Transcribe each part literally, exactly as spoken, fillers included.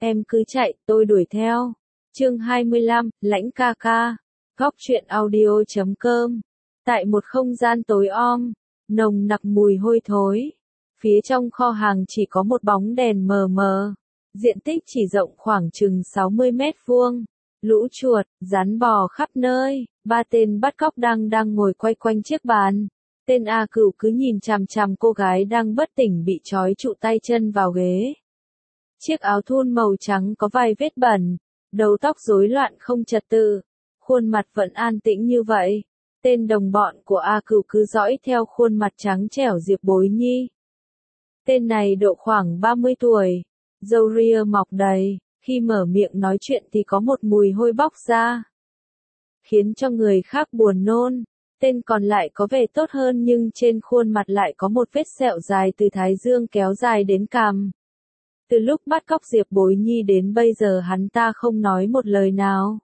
Em cứ chạy, tôi đuổi theo. Chương hai mươi lăm, Lãnh ca ca. Góc truyện audio chấm com. Tại một không gian tối om, nồng nặc mùi hôi thối. Phía trong kho hàng chỉ có một bóng đèn mờ mờ. Diện tích chỉ rộng khoảng chừng sáu mươi mét vuông. Lũ chuột, rắn bò khắp nơi. Ba tên bắt cóc đang đang ngồi quay quanh chiếc bàn. Tên A Cửu cứ nhìn chằm chằm cô gái đang bất tỉnh bị trói trụ tay chân vào ghế. Chiếc áo thun màu trắng có vài vết bẩn, đầu tóc rối loạn không trật tự, khuôn mặt vẫn an tĩnh như vậy. Tên đồng bọn của A Cửu cứ dõi theo khuôn mặt trắng trẻo Diệp Bối Nhi. Tên này độ khoảng ba mươi tuổi, râu ria mọc đầy, khi mở miệng nói chuyện thì có một mùi hôi bốc ra, khiến cho người khác buồn nôn. Tên còn lại có vẻ tốt hơn nhưng trên khuôn mặt lại có một vết sẹo dài từ thái dương kéo dài đến cằm. Từ lúc bắt cóc Diệp Bối Nhi đến bây giờ hắn ta không nói một lời nào.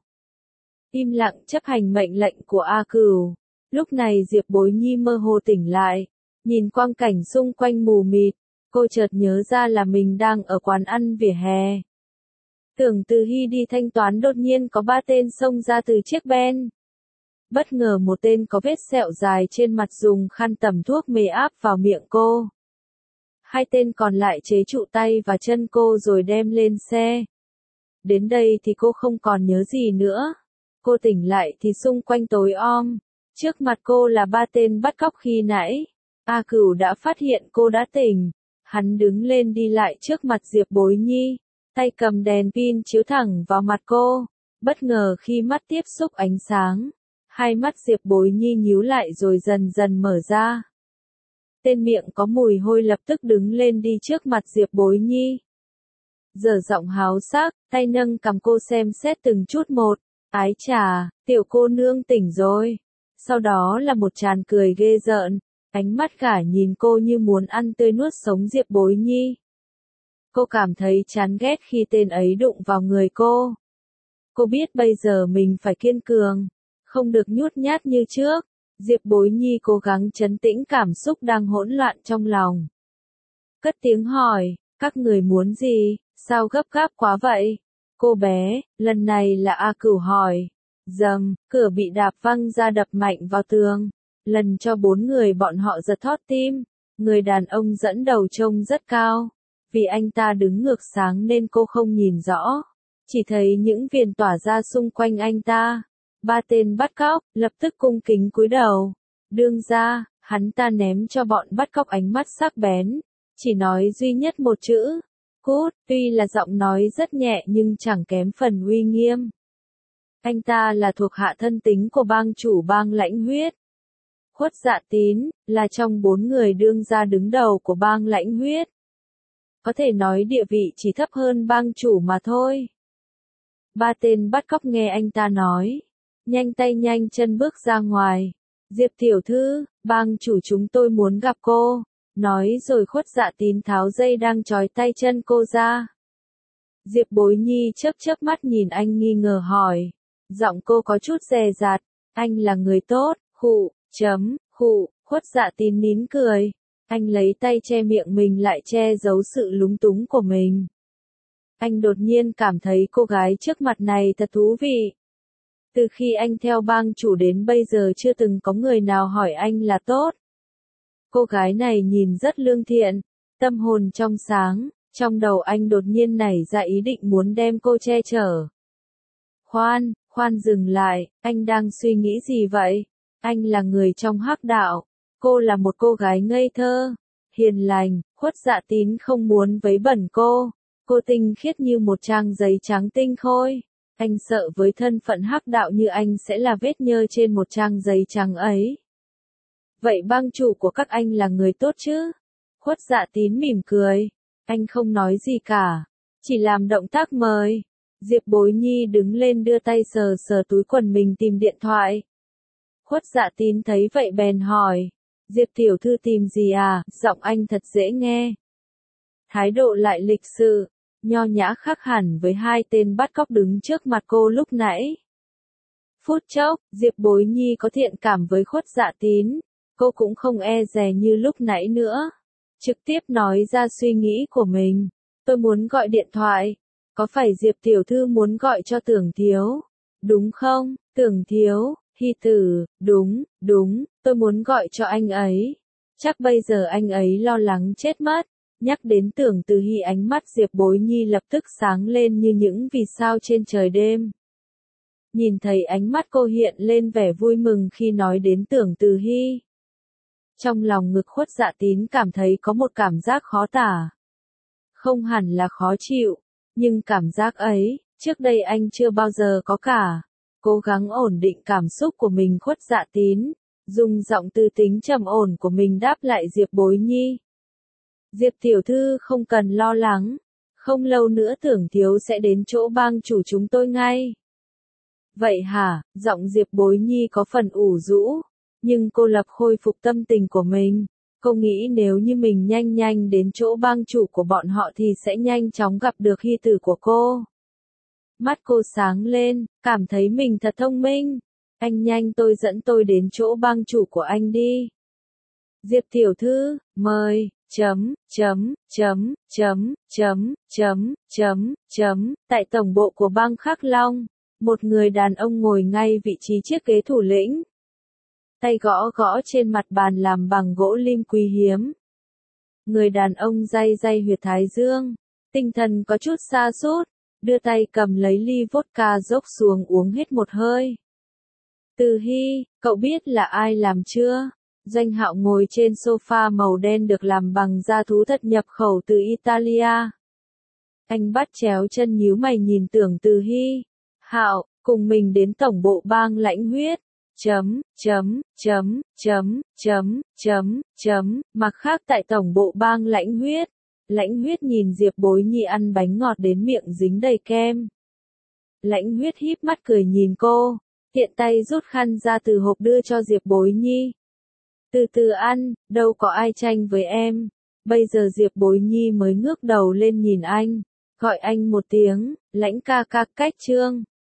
Im lặng chấp hành mệnh lệnh của A Cửu. Lúc này Diệp Bối Nhi mơ hồ tỉnh lại, nhìn quang cảnh xung quanh mù mịt, cô chợt nhớ ra là mình đang ở quán ăn vỉa hè. Tưởng Từ Hy đi thanh toán đột nhiên có ba tên xông ra từ chiếc ben. Bất ngờ một tên có vết sẹo dài trên mặt dùng khăn tẩm thuốc mê áp vào miệng cô. Hai tên còn lại chế trụ tay và chân cô rồi đem lên xe. Đến đây thì cô không còn nhớ gì nữa. Cô tỉnh lại thì xung quanh tối om. Trước mặt cô là ba tên bắt cóc khi nãy. A Cửu đã phát hiện cô đã tỉnh. Hắn đứng lên đi lại trước mặt Diệp Bối Nhi. Tay cầm đèn pin chiếu thẳng vào mặt cô. Bất ngờ khi mắt tiếp xúc ánh sáng. Hai mắt Diệp Bối Nhi nhíu lại rồi dần dần mở ra. Tên miệng có mùi hôi lập tức đứng lên đi trước mặt Diệp Bối Nhi. Giờ giọng háo sắc, tay nâng cầm cô xem xét từng chút một. Ái chà, tiểu cô nương tỉnh rồi. Sau đó là một tràn cười ghê rợn. Ánh mắt cả nhìn cô như muốn ăn tươi nuốt sống Diệp Bối Nhi. Cô cảm thấy chán ghét khi tên ấy đụng vào người cô. Cô biết bây giờ mình phải kiên cường, không được nhút nhát như trước. Diệp Bối Nhi cố gắng trấn tĩnh cảm xúc đang hỗn loạn trong lòng. Cất tiếng hỏi, các người muốn gì, sao gấp gáp quá vậy? Cô bé, lần này là A Cửu hỏi. Dầm, cửa bị đạp văng ra đập mạnh vào tường. Lần cho bốn người bọn họ giật thót tim. Người đàn ông dẫn đầu trông rất cao. Vì anh ta đứng ngược sáng nên cô không nhìn rõ. Chỉ thấy những viền tỏa ra xung quanh anh ta. Ba tên bắt cóc, lập tức cung kính cúi đầu. Đương ra, hắn ta ném cho bọn bắt cóc ánh mắt sắc bén. Chỉ nói duy nhất một chữ. Cút, tuy là giọng nói rất nhẹ nhưng chẳng kém phần uy nghiêm. Anh ta là thuộc hạ thân tín của bang chủ bang Lãnh Huyết. Khuất Dạ Tín, là trong bốn người đương gia đứng đầu của bang Lãnh Huyết. Có thể nói địa vị chỉ thấp hơn bang chủ mà thôi. Ba tên bắt cóc nghe anh ta nói. Nhanh tay nhanh chân bước ra ngoài. Diệp tiểu thư, bang chủ chúng tôi muốn gặp cô. Nói rồi Khuất Dạ Tín tháo dây đang trói tay chân cô ra. Diệp Bối Nhi chớp chớp mắt nhìn anh nghi ngờ hỏi. Giọng cô có chút dè dặt. Anh là người tốt, khụ, chấm, khụ, Khuất Dạ Tín nín cười. Anh lấy tay che miệng mình lại che giấu sự lúng túng của mình. Anh đột nhiên cảm thấy cô gái trước mặt này thật thú vị. Từ khi anh theo bang chủ đến bây giờ chưa từng có người nào hỏi anh là tốt. Cô gái này nhìn rất lương thiện, tâm hồn trong sáng, trong đầu anh đột nhiên nảy ra ý định muốn đem cô che chở. Khoan, khoan dừng lại, anh đang suy nghĩ gì vậy? Anh là người trong hắc đạo, cô là một cô gái ngây thơ, hiền lành, Khuất Dạ Tín không muốn vấy bẩn cô. Cô tinh khiết như một trang giấy trắng tinh khôi. Anh sợ với thân phận hắc đạo như anh sẽ là vết nhơ trên một trang giấy trắng ấy. Vậy bang chủ của các anh là người tốt chứ? Khuất Dạ Tín mỉm cười. Anh không nói gì cả. Chỉ làm động tác mời. Diệp Bối Nhi đứng lên đưa tay sờ sờ túi quần mình tìm điện thoại. Khuất Dạ Tín thấy vậy bèn hỏi. Diệp tiểu thư tìm gì à? Giọng anh thật dễ nghe. Thái độ lại lịch sự. Nho nhã khác hẳn với hai tên bắt cóc đứng trước mặt cô lúc nãy. Phút chốc, Diệp Bối Nhi có thiện cảm với Khuất Dạ Tín. Cô cũng không e dè như lúc nãy nữa. Trực tiếp nói ra suy nghĩ của mình. Tôi muốn gọi điện thoại. Có phải Diệp tiểu thư muốn gọi cho Tưởng thiếu? Đúng không? Tưởng thiếu, Hy tử, đúng, đúng, tôi muốn gọi cho anh ấy. Chắc bây giờ anh ấy lo lắng chết mất. Nhắc đến Tưởng Từ Hy, ánh mắt Diệp Bối Nhi lập tức sáng lên như những vì sao trên trời đêm. Nhìn thấy ánh mắt cô hiện lên vẻ vui mừng khi nói đến Tưởng Từ Hy. Trong lòng ngực Khuất Dạ Tín cảm thấy có một cảm giác khó tả. Không hẳn là khó chịu, nhưng cảm giác ấy, trước đây anh chưa bao giờ có cả. Cố gắng ổn định cảm xúc của mình, Khuất Dạ Tín, dùng giọng tư tính trầm ổn của mình đáp lại Diệp Bối Nhi. Diệp tiểu thư không cần lo lắng, không lâu nữa Tưởng thiếu sẽ đến chỗ bang chủ chúng tôi ngay. Vậy hả? Giọng Diệp Bối Nhi có phần ủ rũ, nhưng cô lập khôi phục tâm tình của mình. Cô nghĩ nếu như mình nhanh nhanh đến chỗ bang chủ của bọn họ thì sẽ nhanh chóng gặp được hy tử của cô. Mắt cô sáng lên, cảm thấy mình thật thông minh. Anh nhanh tôi dẫn tôi đến chỗ bang chủ của anh đi. Diệp tiểu thư, mời, chấm, chấm, chấm, chấm, chấm, chấm, chấm, chấm, tại tổng bộ của bang Khắc Long, một người đàn ông ngồi ngay vị trí chiếc ghế thủ lĩnh. Tay gõ gõ trên mặt bàn làm bằng gỗ lim quý hiếm. Người đàn ông day day huyệt thái dương, tinh thần có chút sa sút, đưa tay cầm lấy ly vodka dốc xuống uống hết một hơi. Từ Hy, cậu biết là ai làm chưa? Doanh Hạo ngồi trên sofa màu đen được làm bằng da thú thật nhập khẩu từ Italia. Anh bắt chéo chân nhíu mày nhìn Tưởng Từ Hy. Hạo, cùng mình đến tổng bộ bang Lãnh Huyết. Chấm, chấm, chấm, chấm, chấm, chấm, chấm, mặt khác tại tổng bộ bang Lãnh Huyết. Lãnh Huyết nhìn Diệp Bối Nhi ăn bánh ngọt đến miệng dính đầy kem. Lãnh Huyết híp mắt cười nhìn cô, tiện tay rút khăn ra từ hộp đưa cho Diệp Bối Nhi. Từ từ ăn, đâu có ai tranh với em. Bây giờ Diệp Bối Nhi mới ngước đầu lên nhìn anh, gọi anh một tiếng, Lãnh ca ca. Cách chương